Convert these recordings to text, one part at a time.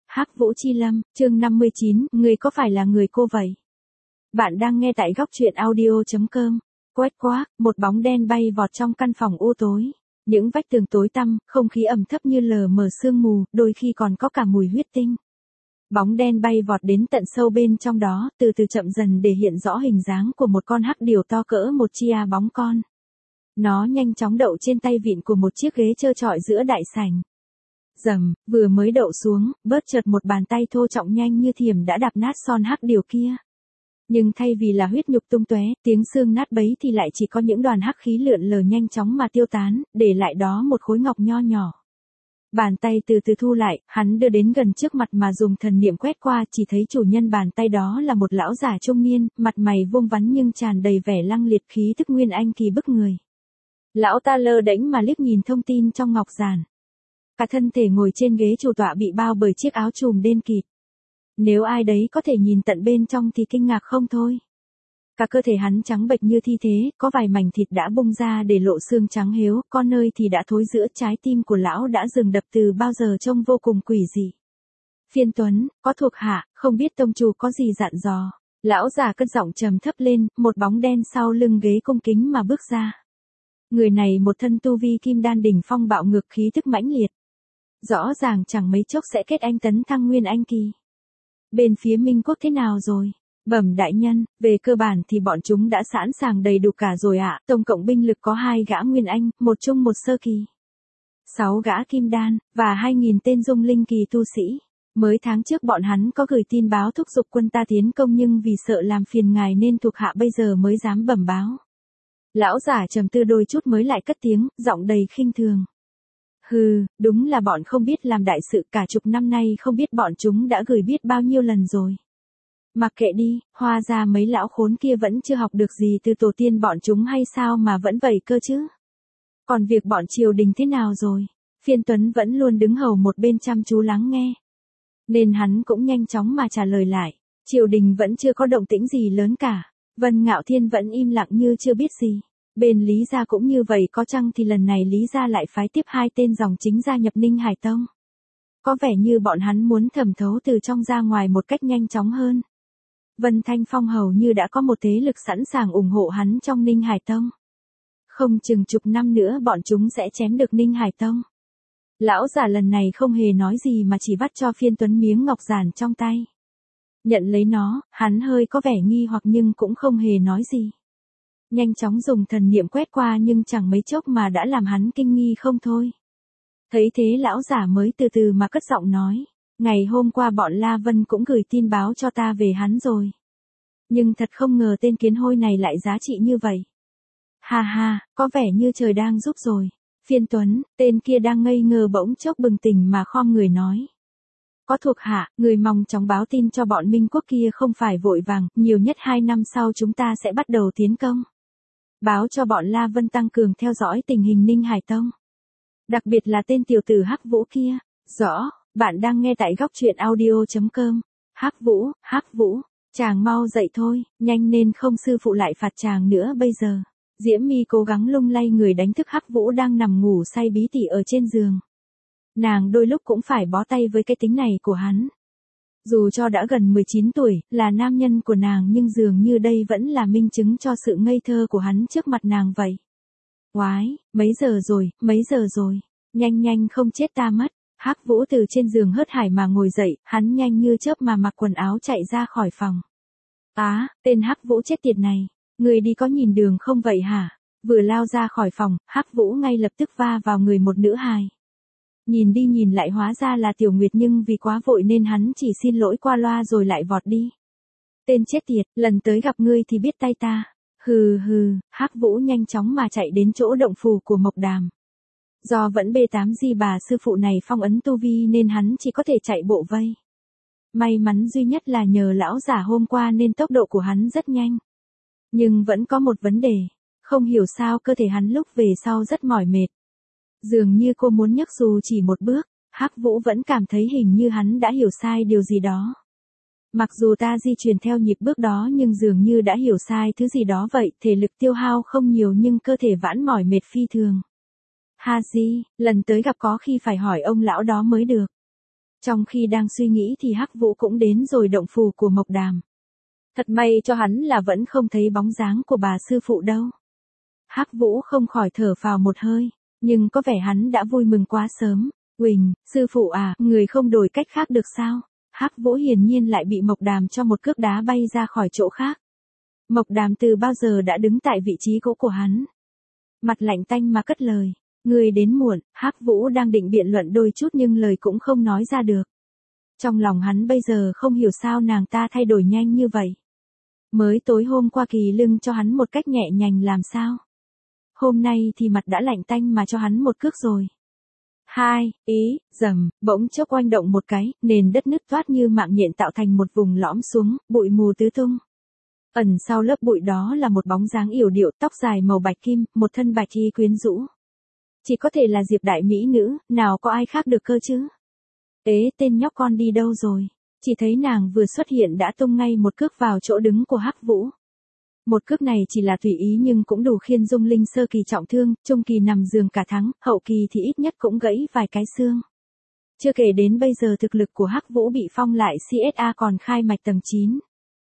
Hắc Vũ Chi Lâm, chương 59, người có phải là người cô vậy? Bạn đang nghe tại góc truyện audio.com. Quét quá, một bóng đen bay vọt trong căn phòng u tối. Những vách tường tối tăm, không khí ẩm thấp như lờ mờ sương mù, đôi khi còn có cả mùi huyết tinh. Bóng đen bay vọt đến tận sâu bên trong đó, từ từ chậm dần để hiện rõ hình dáng của một con hắc điểu to cỡ một chia bóng con. Nó nhanh chóng đậu trên tay vịn của một chiếc ghế trơ trọi giữa đại sảnh. Rầm, vừa mới đậu xuống, bớt chợt một bàn tay thô trọng nhanh như thiểm đã đạp nát son hắc điểu kia. Nhưng thay vì là huyết nhục tung tóe, tiếng xương nát bấy thì lại chỉ có những đoàn hắc khí lượn lờ nhanh chóng mà tiêu tán, để lại đó một khối ngọc nho nhỏ. Bàn tay từ từ thu lại, hắn đưa đến gần trước mặt mà dùng thần niệm quét qua, chỉ thấy chủ nhân bàn tay đó là một lão già trung niên, mặt mày vuông vắn nhưng tràn đầy vẻ lăng liệt, khí tức nguyên anh kỳ bức người. Lão ta lơ đễnh mà liếc nhìn thông tin trong ngọc giản. Cả thân thể ngồi trên ghế chủ tọa bị bao bởi chiếc áo trùm đen kịt. Nếu ai đấy có thể nhìn tận bên trong thì kinh ngạc không thôi. Cả cơ thể hắn trắng bệch như thi thế, có vài mảnh thịt đã bung ra để lộ xương trắng héo, có nơi thì đã thối rữa, trái tim của lão đã dừng đập từ bao giờ trông vô cùng quỷ dị. Phiên Tuấn, có thuộc hạ, không biết tông chủ có gì dặn dò. Lão già cất giọng trầm thấp lên, một bóng đen sau lưng ghế cung kính mà bước ra. Người này một thân tu vi kim đan đỉnh phong bạo ngược, khí tức mãnh liệt. Rõ ràng chẳng mấy chốc sẽ kết anh tấn thăng nguyên anh kỳ. Bên phía Minh Quốc thế nào rồi? Bẩm đại nhân, về cơ bản thì bọn chúng đã sẵn sàng đầy đủ cả rồi ạ. Tổng cộng binh lực có 2 gã nguyên anh, một trung một sơ kỳ, 6 gã kim đan, và 2.000 tên dung linh kỳ tu sĩ. Mới tháng trước bọn hắn có gửi tin báo thúc giục quân ta tiến công, nhưng vì sợ làm phiền ngài nên thuộc hạ bây giờ mới dám bẩm báo. Lão giả trầm tư đôi chút mới lại cất tiếng, giọng đầy khinh thường. Hừ, đúng là bọn không biết làm đại sự, cả chục năm nay không biết bọn chúng đã gửi biết bao nhiêu lần rồi. Mặc kệ đi, hóa ra mấy lão khốn kia vẫn chưa học được gì từ tổ tiên bọn chúng hay sao mà vẫn vậy cơ chứ. Còn việc bọn triều đình thế nào rồi? Phiên Tuấn vẫn luôn đứng hầu một bên chăm chú lắng nghe, nên hắn cũng nhanh chóng mà trả lời lại. Triều đình vẫn chưa có động tĩnh gì lớn cả. Vân Ngạo Thiên vẫn im lặng như chưa biết gì. Bên Lý gia cũng như vậy, có chăng thì lần này Lý gia lại phái tiếp 2 tên dòng chính gia nhập Ninh Hải Tông. Có vẻ như bọn hắn muốn thẩm thấu từ trong ra ngoài một cách nhanh chóng hơn. Vân Thanh Phong hầu như đã có một thế lực sẵn sàng ủng hộ hắn trong Ninh Hải Tông. Không chừng chục năm nữa bọn chúng sẽ chém được Ninh Hải Tông. Lão giả lần này không hề nói gì mà chỉ vắt cho Phiên Tuấn miếng ngọc giản trong tay. Nhận lấy nó, hắn hơi có vẻ nghi hoặc nhưng cũng không hề nói gì. Nhanh chóng dùng thần niệm quét qua nhưng chẳng mấy chốc mà đã làm hắn kinh nghi không thôi. Thấy thế lão giả mới từ từ mà cất giọng nói. Ngày hôm qua bọn La Vân cũng gửi tin báo cho ta về hắn rồi. Nhưng thật không ngờ tên kiến hôi này lại giá trị như vậy. Ha ha, có vẻ như trời đang giúp rồi. Phiên Tuấn, tên kia đang ngây ngơ bỗng chốc bừng tỉnh mà khom người nói. Có thuộc hạ, người mong chóng báo tin cho bọn Minh Quốc kia không phải vội vàng, nhiều nhất 2 năm sau chúng ta sẽ bắt đầu tiến công. Báo cho bọn La Vân tăng cường theo dõi tình hình Ninh Hải Tông. Đặc biệt là tên tiểu tử Hắc Vũ kia. Rõ, bạn đang nghe tại góc truyện audio.com. Hắc Vũ, chàng mau dậy thôi, nhanh nên không sư phụ lại phạt chàng nữa bây giờ. Diễm My cố gắng lung lay người đánh thức Hắc Vũ đang nằm ngủ say bí tỉ ở trên giường. Nàng đôi lúc cũng phải bó tay với cái tính này của hắn. Dù cho đã gần 19 tuổi, là nam nhân của nàng nhưng dường như đây vẫn là minh chứng cho sự ngây thơ của hắn trước mặt nàng vậy. Oái, mấy giờ rồi, nhanh không chết ta mất. Hắc Vũ từ trên giường hớt hải mà ngồi dậy, hắn nhanh như chớp mà mặc quần áo chạy ra khỏi phòng. Tên Hắc Vũ chết tiệt này, người đi có nhìn đường không vậy hả? Vừa lao ra khỏi phòng, Hắc Vũ ngay lập tức va vào người một nữ hài. Nhìn đi nhìn lại hóa ra là Tiểu Nguyệt, nhưng vì quá vội nên hắn chỉ xin lỗi qua loa rồi lại vọt đi. Tên chết tiệt, lần tới gặp ngươi thì biết tay ta. Hừ, Hắc Vũ nhanh chóng mà chạy đến chỗ động phủ của Mộc Đàm. Do vẫn B8 di bà sư phụ này phong ấn tu vi nên hắn chỉ có thể chạy bộ vây. May mắn duy nhất là nhờ lão giả hôm qua nên tốc độ của hắn rất nhanh. Nhưng vẫn có một vấn đề, không hiểu sao cơ thể hắn lúc về sau rất mỏi mệt. Dường như cô muốn nhấc dù chỉ một bước, Hắc Vũ vẫn cảm thấy hình như hắn đã hiểu sai điều gì đó. Mặc dù ta di chuyển theo nhịp bước đó nhưng dường như đã hiểu sai thứ gì đó vậy, thể lực tiêu hao không nhiều nhưng cơ thể vẫn mỏi mệt phi thường. Ha di, lần tới gặp có khi phải hỏi ông lão đó mới được. Trong khi đang suy nghĩ thì Hắc Vũ cũng đến rồi động phủ của Mộc Đàm. Thật may cho hắn là vẫn không thấy bóng dáng của bà sư phụ đâu. Hắc Vũ không khỏi thở phào một hơi, nhưng có vẻ hắn đã vui mừng quá sớm. Quỳnh, sư phụ à, người không đổi cách khác được sao? Hắc Vũ hiển nhiên lại bị Mộc Đàm cho một cước đá bay ra khỏi chỗ khác. Mộc Đàm từ bao giờ đã đứng tại vị trí cũ của hắn. Mặt lạnh tanh mà cất lời. Người đến muộn. Hắc Vũ đang định biện luận đôi chút nhưng lời cũng không nói ra được. Trong lòng hắn bây giờ không hiểu sao nàng ta thay đổi nhanh như vậy. Mới tối hôm qua kỳ lưng cho hắn một cách nhẹ nhàng làm sao. Hôm nay thì mặt đã lạnh tanh mà cho hắn một cước rồi. Rầm, bỗng chốc oanh động một cái, nền đất nứt toát như mạng nhện tạo thành một vùng lõm xuống, bụi mù tứ tung. Ẩn sau lớp bụi đó là một bóng dáng yểu điệu, tóc dài màu bạch kim, một thân bạch y quyến rũ. Chỉ có thể là Diệp đại mỹ nữ, nào có ai khác được cơ chứ? Tên nhóc con đi đâu rồi? Chỉ thấy nàng vừa xuất hiện đã tung ngay một cước vào chỗ đứng của Hắc Vũ. Một cước này chỉ là tùy ý nhưng cũng đủ khiến Dung Linh sơ kỳ trọng thương, trung kỳ nằm giường cả tháng, hậu kỳ thì ít nhất cũng gãy vài cái xương. Chưa kể đến bây giờ thực lực của Hắc Vũ bị phong lại CSA còn khai mạch tầng 9.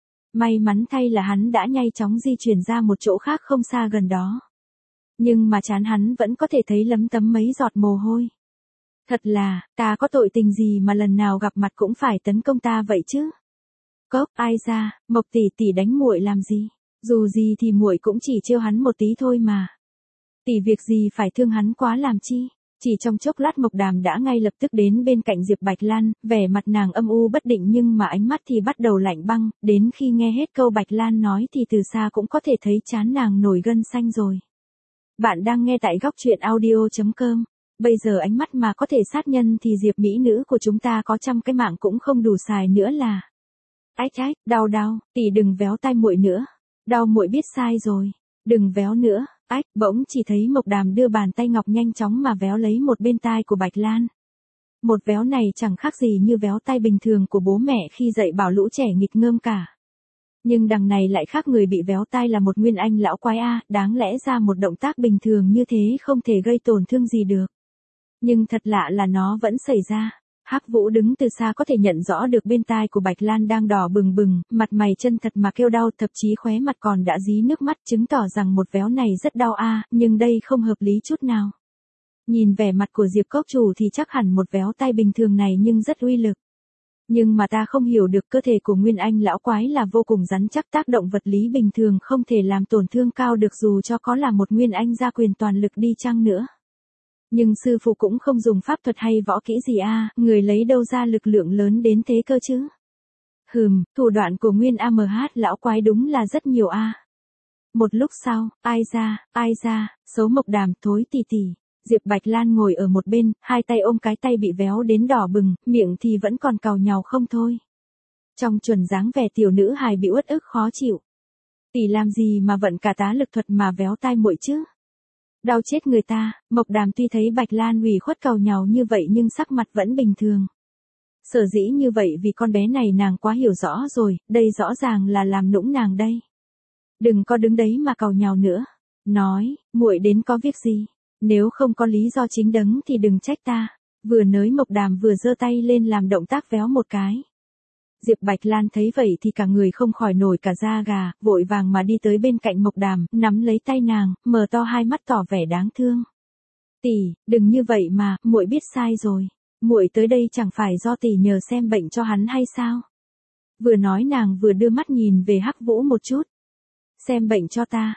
May mắn thay là hắn đã nhanh chóng di chuyển ra một chỗ khác không xa gần đó. Nhưng mà trán hắn vẫn có thể thấy lấm tấm mấy giọt mồ hôi. Thật là, ta có tội tình gì mà lần nào gặp mặt cũng phải tấn công ta vậy chứ? Cốc, ai ra, Mộc tỷ tỷ đánh muội làm gì? Dù gì thì muội cũng chỉ trêu hắn một tí thôi mà. Tỷ việc gì phải thương hắn quá làm chi? Chỉ trong chốc lát Mộc Đàm đã ngay lập tức đến bên cạnh Diệp Bạch Lan, vẻ mặt nàng âm u bất định nhưng mà ánh mắt thì bắt đầu lạnh băng, đến khi nghe hết câu Bạch Lan nói thì từ xa cũng có thể thấy trán nàng nổi gân xanh rồi. Bạn đang nghe tại góc truyện audio.com. Bây giờ ánh mắt mà có thể sát nhân thì Diệp mỹ nữ của chúng ta có 100 cái mạng cũng không đủ xài nữa là. Ách, đau, tỷ đừng véo tai muội nữa. Đau muội biết sai rồi. Đừng véo nữa. Ách, bỗng chỉ thấy Mộc Đàm đưa bàn tay ngọc nhanh chóng mà véo lấy một bên tai của Bạch Lan. Một véo này chẳng khác gì như véo tai bình thường của bố mẹ khi dạy bảo lũ trẻ nghịch ngợm cả. Nhưng đằng này lại khác, người bị véo tai là một nguyên anh lão quái đáng lẽ ra một động tác bình thường như thế không thể gây tổn thương gì được. Nhưng thật lạ là nó vẫn xảy ra. Hắc Vũ đứng từ xa có thể nhận rõ được bên tai của Bạch Lan đang đỏ bừng bừng, mặt mày chân thật mà kêu đau, thậm chí khóe mặt còn đã dí nước mắt, chứng tỏ rằng một véo này rất đau nhưng đây không hợp lý chút nào. Nhìn vẻ mặt của Diệp Cốc chủ thì chắc hẳn một véo tai bình thường này nhưng rất uy lực. Nhưng mà ta không hiểu được, cơ thể của Nguyên Anh lão quái là vô cùng rắn chắc, tác động vật lý bình thường không thể làm tổn thương cao được dù cho có là một Nguyên Anh gia quyền toàn lực đi chăng nữa. Nhưng sư phụ cũng không dùng pháp thuật hay võ kỹ gì người lấy đâu ra lực lượng lớn đến thế cơ chứ? Thủ đoạn của Nguyên AMH lão quái đúng là rất nhiều Một lúc sau, ai ra, xấu Mộc Đàm, thối tỷ tỷ. Diệp Bạch Lan ngồi ở một bên, hai tay ôm cái tay bị véo đến đỏ bừng, miệng thì vẫn còn cào nhàu không thôi. Trong chuẩn dáng vẻ tiểu nữ hài bị uất ức khó chịu. Tỷ làm gì mà vận cả tá lực thuật mà véo tai muội chứ? Đau chết người ta. Mộc Đàm tuy thấy Bạch Lan ủy khuất cào nhàu như vậy nhưng sắc mặt vẫn bình thường. Sở dĩ như vậy vì con bé này nàng quá hiểu rõ rồi, đây rõ ràng là làm nũng nàng đây. Đừng có đứng đấy mà cào nhàu nữa. Nói, muội đến có việc gì? Nếu không có lý do chính đấng thì đừng trách ta. Vừa nói Mộc Đàm vừa giơ tay lên làm động tác véo một cái. Diệp Bạch Lan thấy vậy thì cả người không khỏi nổi cả da gà, vội vàng mà đi tới bên cạnh Mộc Đàm, nắm lấy tay nàng, mở to hai mắt tỏ vẻ đáng thương. Tỷ, đừng như vậy mà, muội biết sai rồi. Muội tới đây chẳng phải do tỷ nhờ xem bệnh cho hắn hay sao? Vừa nói nàng vừa đưa mắt nhìn về Hắc Vũ một chút. Xem bệnh cho ta,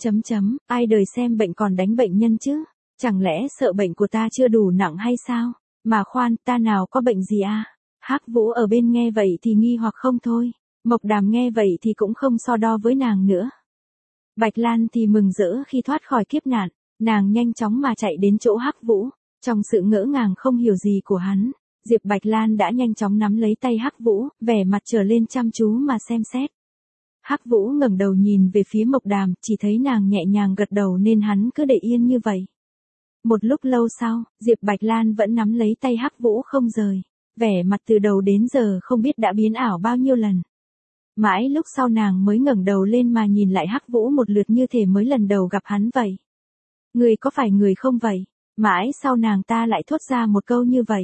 ai đời xem bệnh còn đánh bệnh nhân chứ? Chẳng lẽ sợ bệnh của ta chưa đủ nặng hay sao? Mà khoan, ta nào có bệnh gì Hắc Vũ ở bên nghe vậy thì nghi hoặc không thôi. Mộc Đàm nghe vậy thì cũng không so đo với nàng nữa. Bạch Lan thì mừng rỡ khi thoát khỏi kiếp nạn, nàng nhanh chóng mà chạy đến chỗ Hắc Vũ. Trong sự ngỡ ngàng không hiểu gì của hắn, Diệp Bạch Lan đã nhanh chóng nắm lấy tay Hắc Vũ, vẻ mặt trở lên chăm chú mà xem xét. Hắc Vũ ngẩng đầu nhìn về phía Mộc Đàm, chỉ thấy nàng nhẹ nhàng gật đầu nên hắn cứ để yên như vậy. Một lúc lâu sau, Diệp Bạch Lan vẫn nắm lấy tay Hắc Vũ không rời, vẻ mặt từ đầu đến giờ không biết đã biến ảo bao nhiêu lần. Mãi lúc sau nàng mới ngẩng đầu lên mà nhìn lại Hắc Vũ một lượt như thể mới lần đầu gặp hắn vậy. Người có phải người không vậy? Mãi sau nàng ta lại thốt ra một câu như vậy.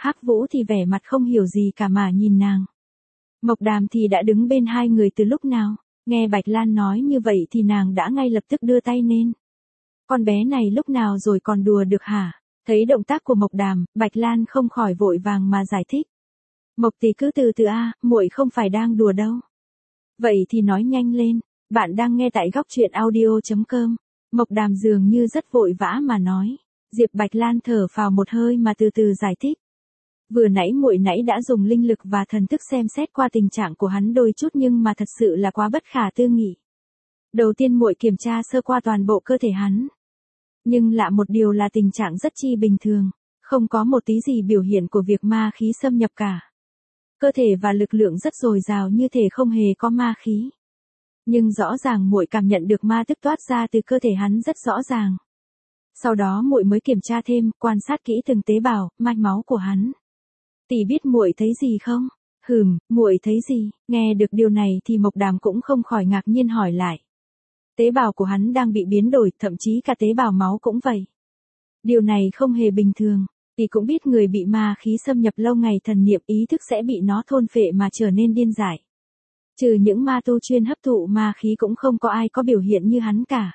Hắc Vũ thì vẻ mặt không hiểu gì cả mà nhìn nàng. Mộc Đàm thì đã đứng bên hai người từ lúc nào, nghe Bạch Lan nói như vậy thì nàng đã ngay lập tức đưa tay lên. Con bé này lúc nào rồi còn đùa được hả? Thấy động tác của Mộc Đàm, Bạch Lan không khỏi vội vàng mà giải thích. Mộc tỷ cứ từ từ muội không phải đang đùa đâu. Vậy thì nói nhanh lên, bạn đang nghe tại góc truyện audio.com. Mộc Đàm dường như rất vội vã mà nói. Diệp Bạch Lan thở phào một hơi mà từ từ giải thích. Vừa nãy muội nãy đã dùng linh lực và thần thức xem xét qua tình trạng của hắn đôi chút nhưng mà thật sự là quá bất khả tư nghị. Đầu tiên muội kiểm tra sơ qua toàn bộ cơ thể hắn. Nhưng lạ một điều là tình trạng rất chi bình thường, không có một tí gì biểu hiện của việc ma khí xâm nhập cả. Cơ thể và lực lượng rất dồi dào như thể không hề có ma khí. Nhưng rõ ràng muội cảm nhận được ma tức toát ra từ cơ thể hắn rất rõ ràng. Sau đó muội mới kiểm tra thêm, quan sát kỹ từng tế bào, mạch máu của hắn. Tỷ biết muội thấy gì không? Muội thấy gì? Nghe được điều này thì Mộc Đàm cũng không khỏi ngạc nhiên hỏi lại. Tế bào của hắn đang bị biến đổi, thậm chí cả tế bào máu cũng vậy. Điều này không hề bình thường. Tỷ cũng biết người bị ma khí xâm nhập lâu ngày thần niệm ý thức sẽ bị nó thôn phệ mà trở nên điên dại. Trừ những ma tu chuyên hấp thụ ma khí cũng không có ai có biểu hiện như hắn cả.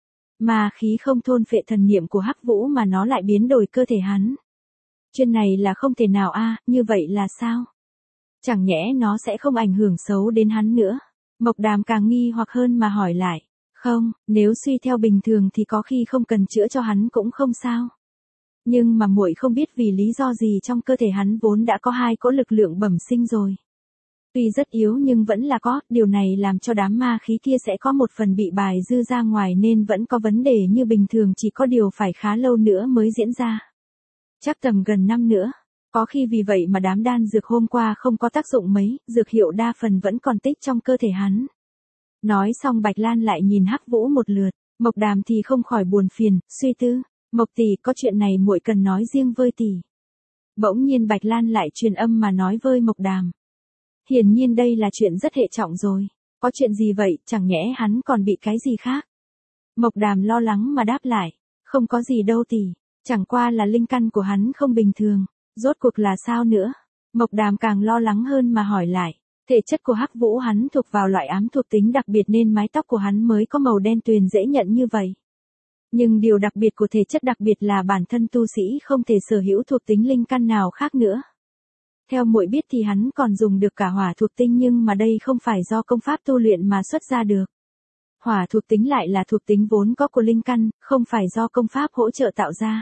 Ma khí không thôn phệ thần niệm của Hắc Vũ mà nó lại biến đổi cơ thể hắn. Chuyện này là không thể nào như vậy là sao? Chẳng nhẽ nó sẽ không ảnh hưởng xấu đến hắn nữa? Mộc Đàm càng nghi hoặc hơn mà hỏi lại. Không, nếu suy theo bình thường thì có khi không cần chữa cho hắn cũng không sao. Nhưng mà muội không biết vì lý do gì trong cơ thể hắn vốn đã có hai cỗ lực lượng bẩm sinh rồi. Tuy rất yếu nhưng vẫn là có, điều này làm cho đám ma khí kia sẽ có một phần bị bài dư ra ngoài nên vẫn có vấn đề như bình thường, chỉ có điều phải khá lâu nữa mới diễn ra. Chắc tầm gần năm nữa. Có khi vì vậy mà đám đan dược hôm qua không có tác dụng mấy, dược hiệu đa phần vẫn còn tích trong cơ thể hắn. Nói xong Bạch Lan lại nhìn Hắc Vũ một lượt, Mộc Đàm thì không khỏi buồn phiền, suy tư. Mộc tỷ, có chuyện này muội cần nói riêng với tỷ. Bỗng nhiên Bạch Lan lại truyền âm mà nói với Mộc Đàm. Hiển nhiên đây là chuyện rất hệ trọng rồi. Có chuyện gì vậy, chẳng nhẽ hắn còn bị cái gì khác? Mộc Đàm lo lắng mà đáp lại. Không có gì đâu tỷ, chẳng qua là linh căn của hắn không bình thường. Rốt cuộc là sao nữa? Mộc Đàm càng lo lắng hơn mà hỏi lại. Thể chất của Hắc Vũ hắn thuộc vào loại ám thuộc tính đặc biệt nên mái tóc của hắn mới có màu đen tuyền dễ nhận như vậy. Nhưng điều đặc biệt của thể chất đặc biệt là bản thân tu sĩ không thể sở hữu thuộc tính linh căn nào khác nữa. Theo muội biết thì hắn còn dùng được cả hỏa thuộc tinh nhưng mà đây không phải do công pháp tu luyện mà xuất ra được. Hỏa thuộc tính lại là thuộc tính vốn có của linh căn, không phải do công pháp hỗ trợ tạo ra.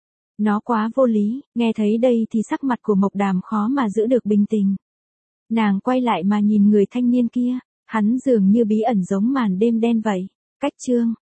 Nó quá vô lý, nghe thấy đây thì sắc mặt của Mộc Đàm khó mà giữ được bình tĩnh. Nàng quay lại mà nhìn người thanh niên kia, hắn dường như bí ẩn giống màn đêm đen vậy. Cách chương